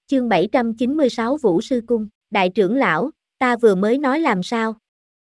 Chương 796 Vũ Sư Cung, đại trưởng lão, ta vừa mới nói làm sao?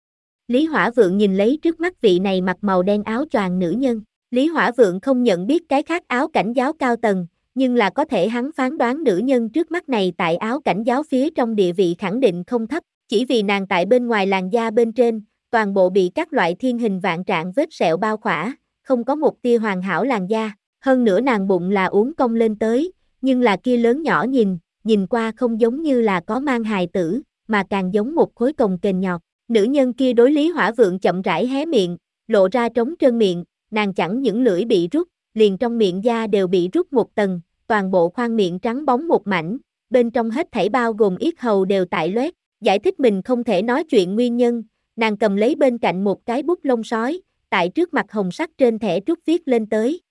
Lý Hỏa Vượng nhìn lấy trước mắt vị này mặc màu đen áo choàng nữ nhân. Lý Hỏa Vượng không nhận biết cái khác áo cảnh giáo cao tầng, nhưng là có thể hắn phán đoán nữ nhân trước mắt này tại áo cảnh giáo phía trong địa vị khẳng định không thấp, chỉ vì nàng tại bên ngoài làn da bên trên, toàn bộ bị các loại thiên hình vạn trạng vết sẹo bao khỏa, không có một tia hoàn hảo làn da, hơn nữa nàng bụng là uốn cong lên tới, nhưng là kia lớn nhỏ nhìn qua không giống như là có mang hài tử, mà càng giống một khối cồng kềnh nhọt. Nữ nhân kia đối Lý Hỏa Vượng chậm rãi hé miệng, lộ ra trống trơn miệng, nàng chẳng những lưỡi bị rút, liền trong miệng da đều bị rút một tầng, toàn bộ khoang miệng trắng bóng một mảnh, bên trong hết thảy bao gồm yết hầu đều tại loét. Giải thích mình không thể nói chuyện nguyên nhân, nàng cầm lấy bên cạnh một cái bút lông sói, tại trước mặt hồng sắc trên thẻ trúc viết lên tới.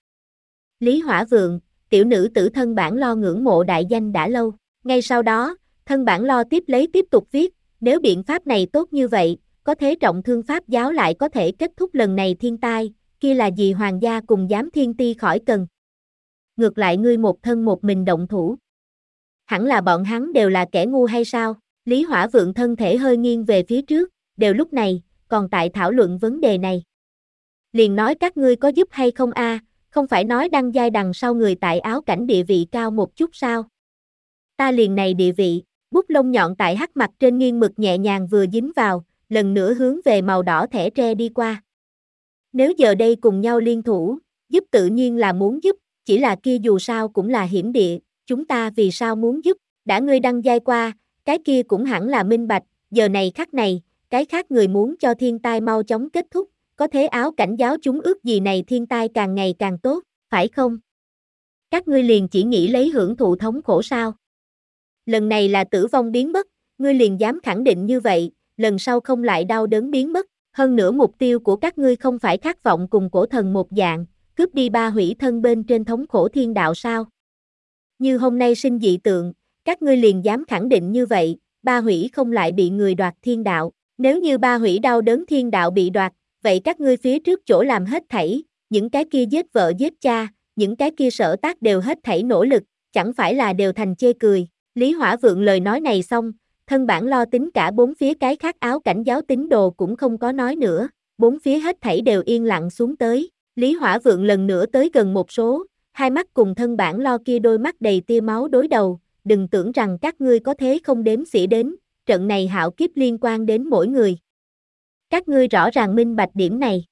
Lý Hỏa Vượng, tiểu nữ tử thân bản lo ngưỡng mộ đại danh đã lâu. Ngay sau đó, thân bản lo tiếp tục viết, nếu biện pháp này tốt như vậy, có thế trọng thương pháp giáo lại có thể kết thúc lần này thiên tai, kia là gì hoàng gia cùng giám thiên ti khỏi cần. Ngược lại ngươi một thân một mình động thủ. Hẳn là bọn hắn đều là kẻ ngu hay sao? Lý Hỏa Vượng thân thể hơi nghiêng về phía trước, đều lúc này, còn tại thảo luận vấn đề này. Liền nói các ngươi có giúp hay không a? Không phải nói đăng giai đằng sau người tại áo cảnh địa vị cao một chút sao? Ta liền này địa vị, bút lông nhọn tại hắc mặt trên nghiêng mực nhẹ nhàng vừa dính vào, lần nữa hướng về màu đỏ thẻ tre đi qua. Nếu giờ đây cùng nhau liên thủ, giúp tự nhiên là muốn giúp, chỉ là kia dù sao cũng là hiểm địa, chúng ta vì sao muốn giúp, đã ngươi đăng giai qua, cái kia cũng hẳn là minh bạch, giờ này khắc này, cái khác người muốn cho thiên tai mau chóng kết thúc, có thế áo cảnh giáo chúng ước gì này thiên tai càng ngày càng tốt, phải không? Các ngươi liền chỉ nghĩ lấy hưởng thụ thống khổ sao? Lần này là tử vong biến mất, ngươi liền dám khẳng định như vậy, lần sau không lại đau đớn biến mất, hơn nữa mục tiêu của các ngươi không phải khát vọng cùng cổ thần một dạng, cướp đi ba hủy thân bên trên thống khổ thiên đạo sao? Như hôm nay sinh dị tượng, các ngươi liền dám khẳng định như vậy, ba hủy không lại bị người đoạt thiên đạo, nếu như ba hủy đau đớn thiên đạo bị đoạt, vậy các ngươi phía trước chỗ làm hết thảy, những cái kia giết vợ giết cha, những cái kia sở tác đều hết thảy nỗ lực, chẳng phải là đều thành chê cười. Lý Hỏa Vượng lời nói này xong, thân bản lo tính cả bốn phía cái khác áo cảnh giáo tín đồ cũng không có nói nữa, bốn phía hết thảy đều yên lặng xuống tới. Lý Hỏa Vượng lần nữa tới gần một số, hai mắt cùng thân bản lo kia đôi mắt đầy tia máu đối đầu, đừng tưởng rằng các ngươi có thế không đếm xỉa đến, trận này hạo kiếp liên quan đến mỗi người. Các ngươi rõ ràng minh bạch điểm này.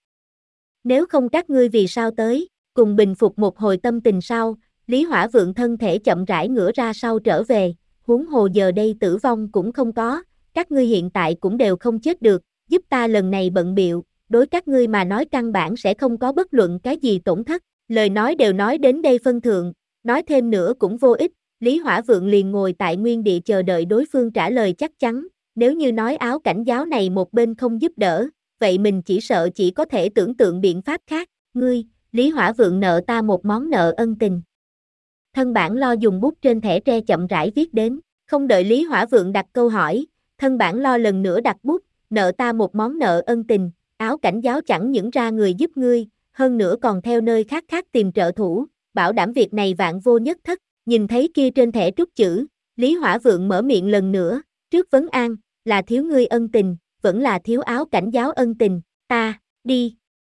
Nếu không các ngươi vì sao tới, cùng bình phục một hồi tâm tình sau, Lý Hỏa Vượng thân thể chậm rãi ngửa ra sau trở về, huống hồ giờ đây tử vong cũng không có, các ngươi hiện tại cũng đều không chết được, giúp ta lần này bận bịu, đối các ngươi mà nói căn bản sẽ không có bất luận cái gì tổn thất, lời nói đều nói đến đây phân thượng, nói thêm nữa cũng vô ích, Lý Hỏa Vượng liền ngồi tại nguyên địa chờ đợi đối phương trả lời chắc chắn, nếu như nói áo cảnh giáo này một bên không giúp đỡ, vậy mình chỉ sợ chỉ có thể tưởng tượng biện pháp khác, ngươi, Lý Hỏa Vượng nợ ta một món nợ ân tình. Thân bản lo dùng bút trên thẻ tre chậm rãi viết đến, không đợi Lý Hỏa Vượng đặt câu hỏi, thân bản lo lần nữa đặt bút, nợ ta một món nợ ân tình, áo cảnh giáo chẳng những ra người giúp ngươi, hơn nữa còn theo nơi khác tìm trợ thủ, bảo đảm việc này vạn vô nhất thất, nhìn thấy kia trên thẻ trúc chữ, Lý Hỏa Vượng mở miệng lần nữa, trước vấn an, là thiếu ngươi ân tình, vẫn là thiếu áo cảnh giáo ân tình, ta, đi.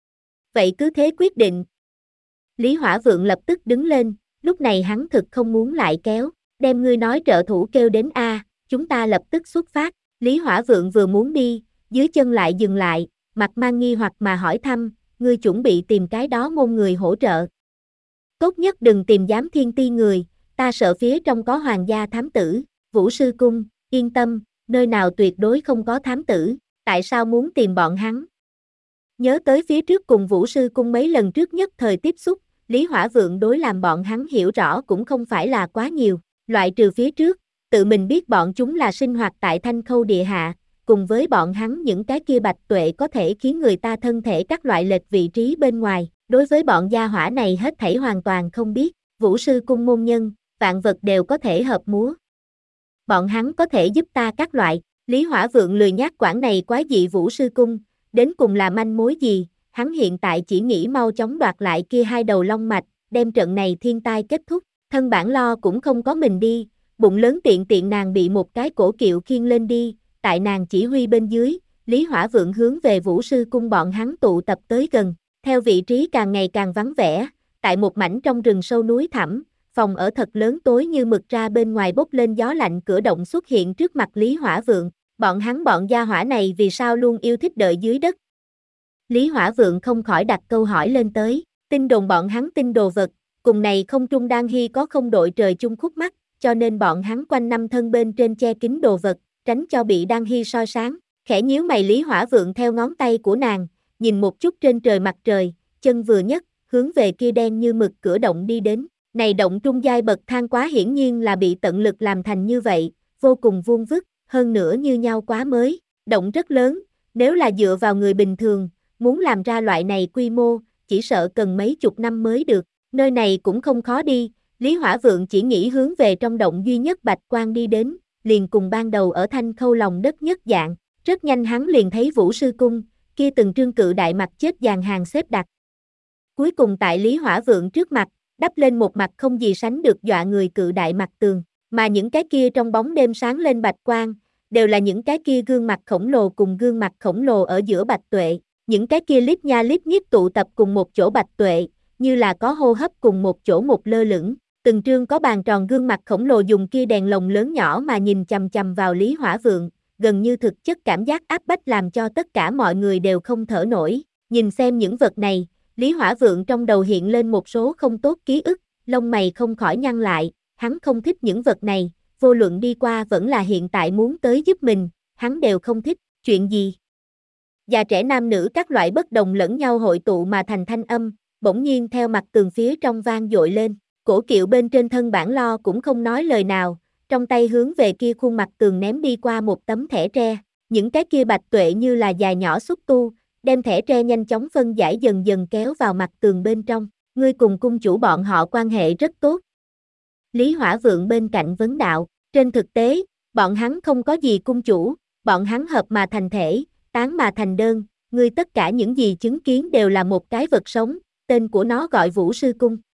Vậy cứ thế quyết định. Lý Hỏa Vượng lập tức đứng lên, lúc này hắn thực không muốn lại kéo, đem ngươi nói trợ thủ kêu đến a, chúng ta lập tức xuất phát. Lý Hỏa Vượng vừa muốn đi, dưới chân lại dừng lại, mặt mang nghi hoặc mà hỏi thăm, ngươi chuẩn bị tìm cái đó môn người hỗ trợ. Tốt nhất đừng tìm giám thiên ti người, ta sợ phía trong có hoàng gia thám tử, Vũ Sư Cung, yên tâm, nơi nào tuyệt đối không có thám tử, tại sao muốn tìm bọn hắn? Nhớ tới phía trước cùng Vũ Sư Cung mấy lần trước nhất thời tiếp xúc, Lý Hỏa Vượng đối làm bọn hắn hiểu rõ cũng không phải là quá nhiều, loại trừ phía trước, tự mình biết bọn chúng là sinh hoạt tại Thanh Khâu địa hạ, cùng với bọn hắn những cái kia bạch tuệ có thể khiến người ta thân thể các loại lệch vị trí bên ngoài, đối với bọn gia hỏa này hết thảy hoàn toàn không biết, Vũ Sư Cung môn nhân, vạn vật đều có thể hợp múa. Bọn hắn có thể giúp ta các loại, Lý Hỏa Vượng lười nhác quản này quái dị Vũ Sư Cung, đến cùng là manh mối gì, hắn hiện tại chỉ nghĩ mau chóng đoạt lại kia hai đầu long mạch, đem trận này thiên tai kết thúc, thân bản lo cũng không có mình đi, bụng lớn tiện tiện nàng bị một cái cổ kiệu khiêng lên đi, tại nàng chỉ huy bên dưới, Lý Hỏa Vượng hướng về Vũ Sư Cung bọn hắn tụ tập tới gần, theo vị trí càng ngày càng vắng vẻ, tại một mảnh trong rừng sâu núi thẳm, phòng ở thật lớn tối như mực ra bên ngoài bốc lên gió lạnh cửa động xuất hiện trước mặt Lý Hỏa Vượng, bọn gia hỏa này vì sao luôn yêu thích đợi dưới đất. Lý Hỏa Vượng không khỏi đặt câu hỏi lên tới, tin đồn bọn hắn tin đồ vật, cùng này không trung đang hy có không đội trời chung khúc mắc, cho nên bọn hắn quanh năm thân bên trên che kín đồ vật, tránh cho bị đang hy soi sáng, khẽ nhíu mày Lý Hỏa Vượng theo ngón tay của nàng, nhìn một chút trên trời mặt trời, chân vừa nhấc, hướng về kia đen như mực cửa động đi đến, này động trung giai bậc thang quá hiển nhiên là bị tận lực làm thành như vậy, vô cùng vuông vức, hơn nữa như nhau quá mới, động rất lớn, nếu là dựa vào người bình thường, muốn làm ra loại này quy mô, chỉ sợ cần mấy chục năm mới được, nơi này cũng không khó đi, Lý Hỏa Vượng chỉ nghĩ hướng về trong động duy nhất bạch quang đi đến, liền cùng ban đầu ở Thanh Khâu lòng đất nhất dạng, rất nhanh hắn liền thấy Vũ Sư Cung, kia từng trương cự đại mặt chết dàn hàng xếp đặt. Cuối cùng tại Lý Hỏa Vượng trước mặt, đắp lên một mặt không gì sánh được dọa người cự đại mặt tường, mà những cái kia trong bóng đêm sáng lên bạch quang, đều là những cái kia gương mặt khổng lồ cùng gương mặt khổng lồ ở giữa bạch tuệ, những cái kia líp nha líp nhíp tụ tập cùng một chỗ bạch tuệ, như là có hô hấp cùng một chỗ một lơ lửng, từng trương có bàn tròn gương mặt khổng lồ dùng kia đèn lồng lớn nhỏ mà nhìn chằm chằm vào Lý Hỏa Vượng, gần như thực chất cảm giác áp bách làm cho tất cả mọi người đều không thở nổi, nhìn xem những vật này, Lý Hỏa Vượng trong đầu hiện lên một số không tốt ký ức, lông mày không khỏi nhăn lại, hắn không thích những vật này, vô luận đi qua vẫn là hiện tại muốn tới giúp mình, hắn đều không thích, chuyện gì? Già trẻ nam nữ các loại bất đồng lẫn nhau hội tụ mà thành thanh âm, bỗng nhiên theo mặt tường phía trong vang dội lên, cổ kiệu bên trên thân bản lo cũng không nói lời nào, trong tay hướng về kia khuôn mặt tường ném đi qua một tấm thẻ tre, những cái kia bạch tuệ như là dài nhỏ xúc tu, đem thẻ tre nhanh chóng phân giải dần dần kéo vào mặt tường bên trong, ngươi cùng cung chủ bọn họ quan hệ rất tốt. Lý Hỏa Vượng bên cạnh vấn đạo, trên thực tế, bọn hắn không có gì cung chủ, bọn hắn hợp mà thành thể, tán mà thành đơn, ngươi tất cả những gì chứng kiến đều là một cái vật sống, tên của nó gọi Vũ Sư Cung.